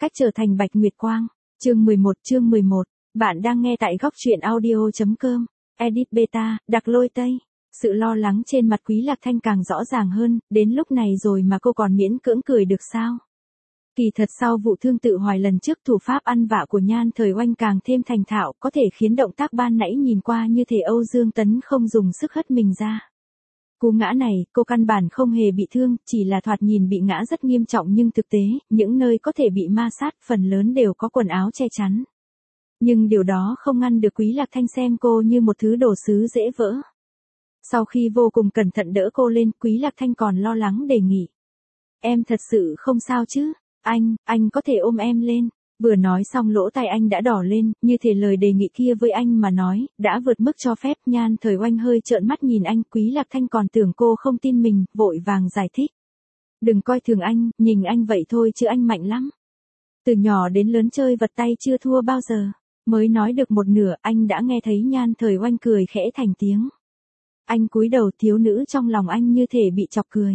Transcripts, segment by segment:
cách trở thành Bạch Nguyệt Quang. Chương 11. Bạn đang nghe tại góc truyện audio.com. Edit Beta, Đặc Lôi Tây. Sự lo lắng trên mặt Quý Lạc Thanh càng rõ ràng hơn, đến lúc này rồi mà cô còn miễn cưỡng cười được sao? Kỳ thật sau vụ thương tự hoài lần trước, thủ pháp ăn vạ của Nhan Thời Oanh càng thêm thành thạo, có thể khiến động tác ban nãy nhìn qua như thể Âu Dương Tấn không dùng sức hất mình ra. Cú ngã này, cô căn bản không hề bị thương, chỉ là thoạt nhìn bị ngã rất nghiêm trọng, nhưng thực tế, những nơi có thể bị ma sát phần lớn đều có quần áo che chắn. Nhưng điều đó không ngăn được Quý Lạc Thanh xem cô như một thứ đồ sứ dễ vỡ. Sau khi vô cùng cẩn thận đỡ cô lên, Quý Lạc Thanh còn lo lắng đề nghị. Em thật sự không sao chứ? Anh có thể ôm em lên. Vừa nói xong lỗ tai anh đã đỏ lên, như thể lời đề nghị kia với anh mà nói, đã vượt mức cho phép. Nhan Thời Oanh hơi trợn mắt nhìn anh, Quý Lạc Thanh còn tưởng cô không tin mình, vội vàng giải thích. Đừng coi thường anh, nhìn anh vậy thôi chứ anh mạnh lắm. Từ nhỏ đến lớn chơi vật tay chưa thua bao giờ. Mới nói được một nửa, anh đã nghe thấy Nhan Thời Oanh cười khẽ thành tiếng. Anh cúi đầu, thiếu nữ trong lòng anh như thể bị chọc cười.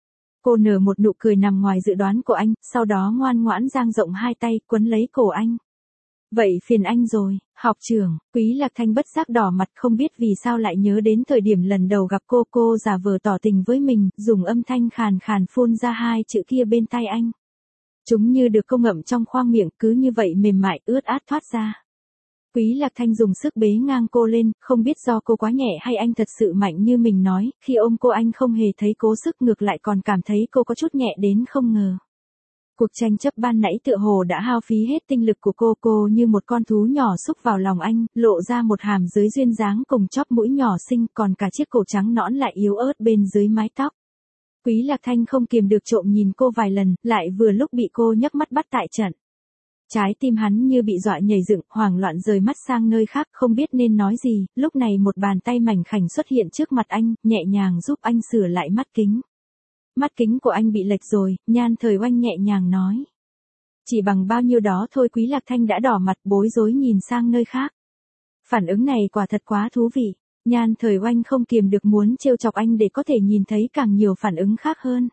Cô nở một nụ cười nằm ngoài dự đoán của anh, sau đó ngoan ngoãn dang rộng hai tay, quấn lấy cổ anh. Vậy phiền anh rồi, học trưởng. Quý Lạc Thanh bất giác đỏ mặt, không biết vì sao lại nhớ đến thời điểm lần đầu gặp cô giả vờ tỏ tình với mình, dùng âm thanh khàn khàn phun ra hai chữ kia bên tai anh. Chúng như được cô ngậm trong khoang miệng, cứ như vậy mềm mại, ướt át thoát ra. Quý Lạc Thanh dùng sức bế ngang cô lên, không biết do cô quá nhẹ hay anh thật sự mạnh như mình nói, khi ôm cô anh không hề thấy cố sức, ngược lại còn cảm thấy cô có chút nhẹ đến không ngờ. Cuộc tranh chấp ban nãy tựa hồ đã hao phí hết tinh lực của cô như một con thú nhỏ xúc vào lòng anh, lộ ra một hàm dưới duyên dáng cùng chóp mũi nhỏ xinh, còn cả chiếc cổ trắng nõn lại yếu ớt bên dưới mái tóc. Quý Lạc Thanh không kiềm được trộm nhìn cô vài lần, lại vừa lúc bị cô nhấc mắt bắt tại trận. Trái tim hắn như bị dọa nhảy dựng, hoảng loạn rời mắt sang nơi khác, không biết nên nói gì. Lúc này một bàn tay mảnh khảnh xuất hiện trước mặt anh, nhẹ nhàng giúp anh sửa lại mắt kính. Mắt kính của anh bị lệch rồi, Nhan Thời Oanh nhẹ nhàng nói. Chỉ bằng bao nhiêu đó thôi. Quý Lạc Thanh đã đỏ mặt, bối rối nhìn sang nơi khác. Phản ứng này quả thật quá thú vị. Nhan Thời Oanh không kiềm được muốn trêu chọc anh để có thể nhìn thấy càng nhiều phản ứng khác hơn.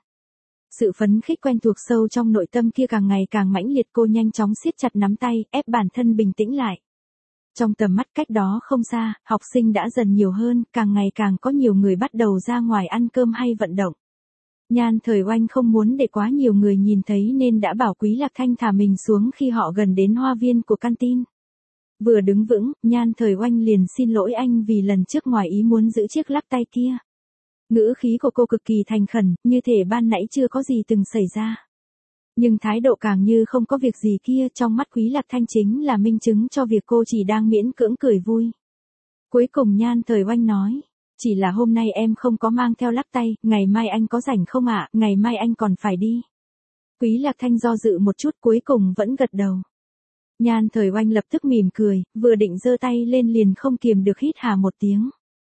Sự phấn khích quen thuộc sâu trong nội tâm kia càng ngày càng mãnh liệt, cô nhanh chóng siết chặt nắm tay, ép bản thân bình tĩnh lại. Trong tầm mắt cách đó không xa, học sinh đã dần nhiều hơn, càng ngày càng có nhiều người bắt đầu ra ngoài ăn cơm hay vận động. Nhan Thời Oanh không muốn để quá nhiều người nhìn thấy nên đã bảo Quý Lạc Thanh thả mình xuống khi họ gần đến hoa viên của canteen. Vừa đứng vững, Nhan Thời Oanh liền xin lỗi anh vì lần trước ngoài ý muốn giữ chiếc lắc tay kia. Ngữ khí của cô cực kỳ thành khẩn, như thể ban nãy chưa có gì từng xảy ra. Nhưng thái độ càng như không có việc gì kia, trong mắt Quý Lạc Thanh chính là minh chứng cho việc cô chỉ đang miễn cưỡng cười vui. Cuối cùng Nhan Thời Oanh nói, chỉ là hôm nay em không có mang theo lắc tay, ngày mai anh có rảnh không ạ? Ngày mai anh còn phải đi. Quý Lạc Thanh do dự một chút, cuối cùng vẫn gật đầu. Nhan Thời Oanh lập tức mỉm cười, vừa định giơ tay lên liền không kiềm được hít hà một tiếng.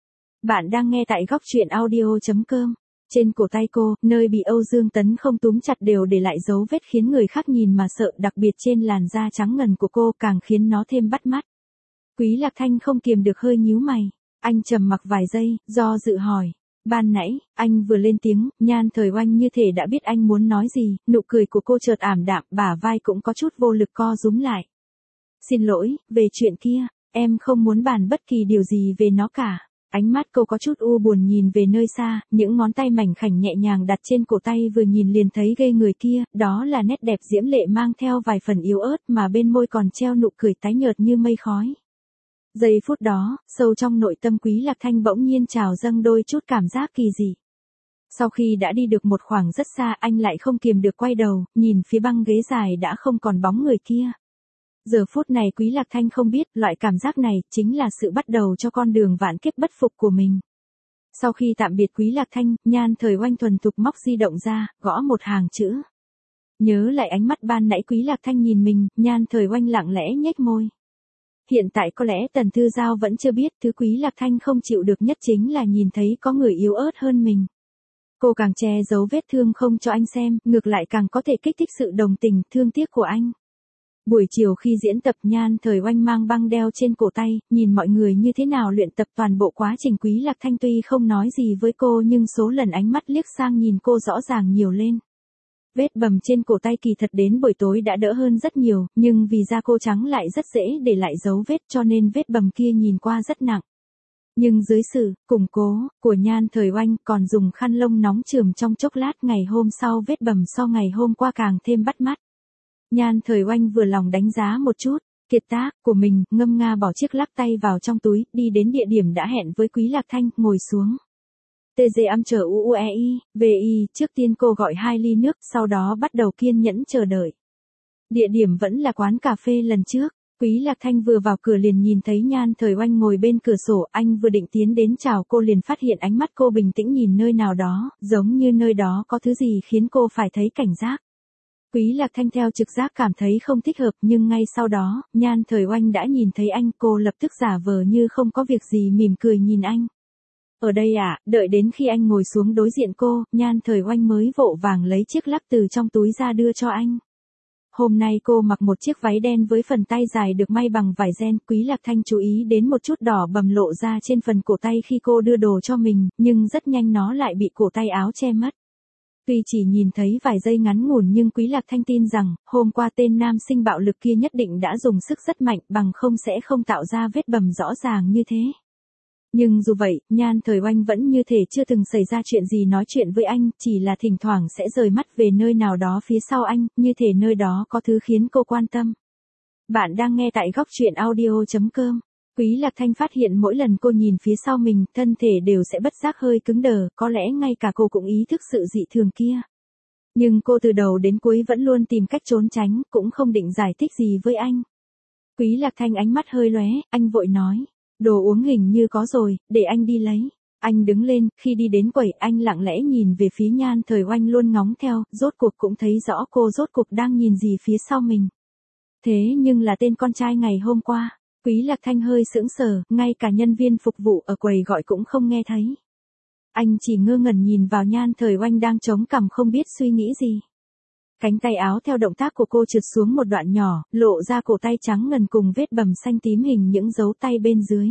Bạn đang nghe tại góc truyện audio.com. Trên cổ tay cô, nơi bị Âu Dương Tấn không túm chặt đều để lại dấu vết khiến người khác nhìn mà sợ, đặc biệt trên làn da trắng ngần của cô càng khiến nó thêm bắt mắt. Quý Lạc Thanh không kiềm được hơi nhíu mày. Anh trầm mặc vài giây, do dự hỏi. Ban nãy, anh vừa lên tiếng, Nhan Thời Oanh như thể đã biết anh muốn nói gì, nụ cười của cô chợt ảm đạm, bả vai cũng có chút vô lực co rúm lại. Xin lỗi, về chuyện kia, em không muốn bàn bất kỳ điều gì về nó cả. Ánh mắt cô có chút u buồn nhìn về nơi xa, những ngón tay mảnh khảnh nhẹ nhàng đặt trên cổ tay vừa nhìn liền thấy ghê người kia, đó là nét đẹp diễm lệ mang theo vài phần yếu ớt mà bên môi còn treo nụ cười tái nhợt như mây khói. Giây phút đó, sâu trong nội tâm Quý Lạc Thanh bỗng nhiên trào dâng đôi chút cảm giác kỳ dị. Sau khi đã đi được một khoảng rất xa, anh lại không kiềm được quay đầu, nhìn phía băng ghế dài đã không còn bóng người kia. Giờ phút này Quý Lạc Thanh không biết, loại cảm giác này chính là sự bắt đầu cho con đường vạn kiếp bất phục của mình. Sau khi tạm biệt Quý Lạc Thanh, Nhan Thời Oanh thuần thục móc di động ra, gõ một hàng chữ. Nhớ lại ánh mắt ban nãy Quý Lạc Thanh nhìn mình, Nhan Thời Oanh lặng lẽ nhếch môi. Hiện tại có lẽ Tần Thư Giao vẫn chưa biết, thứ Quý Lạc Thanh không chịu được nhất chính là nhìn thấy có người yếu ớt hơn mình. Cô càng che giấu vết thương không cho anh xem, ngược lại càng có thể kích thích sự đồng tình, thương tiếc của anh. Buổi chiều khi diễn tập, Nhan Thời Oanh mang băng đeo trên cổ tay, nhìn mọi người như thế nào luyện tập toàn bộ quá trình. Quý Lạc Thanh tuy không nói gì với cô nhưng số lần ánh mắt liếc sang nhìn cô rõ ràng nhiều lên. Vết bầm trên cổ tay kỳ thật đến buổi tối đã đỡ hơn rất nhiều, nhưng vì da cô trắng lại rất dễ để lại dấu vết cho nên vết bầm kia nhìn qua rất nặng. Nhưng dưới sự củng cố của Nhan Thời Oanh còn dùng khăn lông nóng chườm trong chốc lát, ngày hôm sau vết bầm so ngày hôm qua càng thêm bắt mắt. Nhan Thời Oanh vừa lòng đánh giá một chút kiệt tác của mình, ngâm nga bỏ chiếc lắc tay vào trong túi, đi đến địa điểm đã hẹn với Quý Lạc Thanh, ngồi xuống. TG âm chờ UUEI, VI, trước tiên cô gọi 2 ly nước, sau đó bắt đầu kiên nhẫn chờ đợi. Địa điểm vẫn là quán cà phê lần trước. Quý Lạc Thanh vừa vào cửa liền nhìn thấy Nhan Thời Oanh ngồi bên cửa sổ, anh vừa định tiến đến chào cô liền phát hiện ánh mắt cô bình tĩnh nhìn nơi nào đó, giống như nơi đó có thứ gì khiến cô phải thấy cảnh giác. Quý Lạc Thanh theo trực giác cảm thấy không thích hợp, nhưng ngay sau đó, Nhan Thời Oanh đã nhìn thấy anh, cô lập tức giả vờ như không có việc gì mỉm cười nhìn anh. Ở đây à, đợi đến khi anh ngồi xuống đối diện cô, Nhan Thời Oanh mới vội vàng lấy chiếc lắc từ trong túi ra đưa cho anh. Hôm nay cô mặc một chiếc váy đen với phần tay dài được may bằng vải ren, Quý Lạc Thanh chú ý đến một chút đỏ bầm lộ ra trên phần cổ tay khi cô đưa đồ cho mình, nhưng rất nhanh nó lại bị cổ tay áo che mất. Tuy chỉ nhìn thấy vài giây ngắn ngủn nhưng Quý Lạc Thanh tin rằng, hôm qua tên nam sinh bạo lực kia nhất định đã dùng sức rất mạnh, bằng không sẽ không tạo ra vết bầm rõ ràng như thế. Nhưng dù vậy, Nhan Thời Oanh vẫn như thể chưa từng xảy ra chuyện gì nói chuyện với anh, chỉ là thỉnh thoảng sẽ rời mắt về nơi nào đó phía sau anh, như thể nơi đó có thứ khiến cô quan tâm. Bạn đang nghe tại góc truyện audio.com. Quý Lạc Thanh phát hiện mỗi lần cô nhìn phía sau mình, thân thể đều sẽ bất giác hơi cứng đờ, có lẽ ngay cả cô cũng ý thức sự dị thường kia. Nhưng cô từ đầu đến cuối vẫn luôn tìm cách trốn tránh, cũng không định giải thích gì với anh. Quý Lạc Thanh ánh mắt hơi lóe, anh vội nói. Đồ uống hình như có rồi, để anh đi lấy. Anh đứng lên, khi đi đến quầy, anh lặng lẽ nhìn về phía Nhan Thời Oanh luôn ngóng theo, rốt cuộc cũng thấy rõ cô rốt cuộc đang nhìn gì phía sau mình. Thế nhưng là tên con trai ngày hôm qua. Quý Lạc Thanh hơi sững sờ, ngay cả nhân viên phục vụ ở quầy gọi cũng không nghe thấy. Anh chỉ ngơ ngẩn nhìn vào Nhan Thời Oanh đang chống cằm không biết suy nghĩ gì. Cánh tay áo theo động tác của cô trượt xuống một đoạn nhỏ, lộ ra cổ tay trắng ngần cùng vết bầm xanh tím hình những dấu tay bên dưới.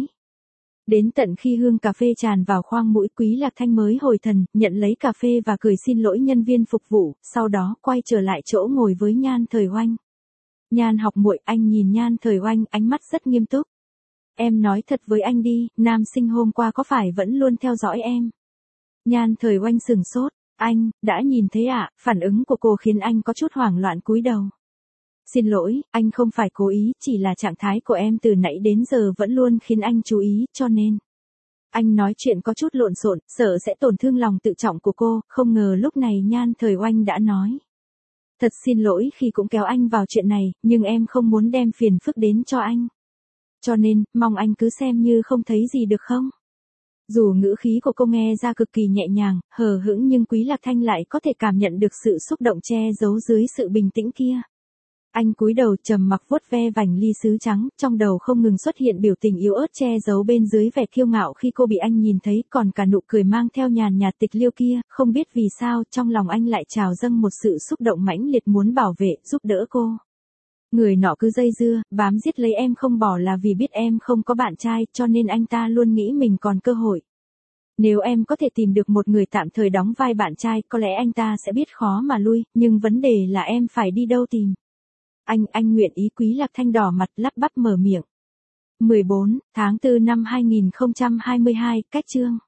Đến tận khi hương cà phê tràn vào khoang mũi, Quý Lạc Thanh mới hồi thần, nhận lấy cà phê và cười xin lỗi nhân viên phục vụ, sau đó quay trở lại chỗ ngồi với Nhan Thời Oanh. Nhan học muội, anh nhìn Nhan Thời Oanh, ánh mắt rất nghiêm túc. Em nói thật với anh đi, nam sinh hôm qua có phải vẫn luôn theo dõi em? Nhan Thời Oanh sửng sốt. Anh, đã nhìn thấy ạ, phản ứng của cô khiến anh có chút hoảng loạn cúi đầu. Xin lỗi, anh không phải cố ý, chỉ là trạng thái của em từ nãy đến giờ vẫn luôn khiến anh chú ý, cho nên. Anh nói chuyện có chút lộn xộn, sợ sẽ tổn thương lòng tự trọng của cô, không ngờ lúc này Nhan Thời Oanh đã nói. Thật xin lỗi khi cũng kéo anh vào chuyện này, nhưng em không muốn đem phiền phức đến cho anh. Cho nên, mong anh cứ xem như không thấy gì được không? Dù ngữ khí của cô nghe ra cực kỳ nhẹ nhàng, hờ hững nhưng Quý Lạc Thanh lại có thể cảm nhận được sự xúc động che giấu dưới sự bình tĩnh kia. Anh cúi đầu trầm mặc vuốt ve vành ly sứ trắng, trong đầu không ngừng xuất hiện biểu tình yếu ớt che giấu bên dưới vẻ kiêu ngạo khi cô bị anh nhìn thấy, còn cả nụ cười mang theo nhàn nhạt tịch liêu kia, không biết vì sao trong lòng anh lại trào dâng một sự xúc động mãnh liệt muốn bảo vệ, giúp đỡ cô. Người nọ cứ dây dưa, bám giết lấy em không bỏ là vì biết em không có bạn trai, cho nên anh ta luôn nghĩ mình còn cơ hội. Nếu em có thể tìm được một người tạm thời đóng vai bạn trai, có lẽ anh ta sẽ biết khó mà lui, nhưng vấn đề là em phải đi đâu tìm. Anh nguyện ý. Quý Lạc Thanh đỏ mặt lắp bắp mở miệng. 14 tháng 4 năm 2022, cách chương.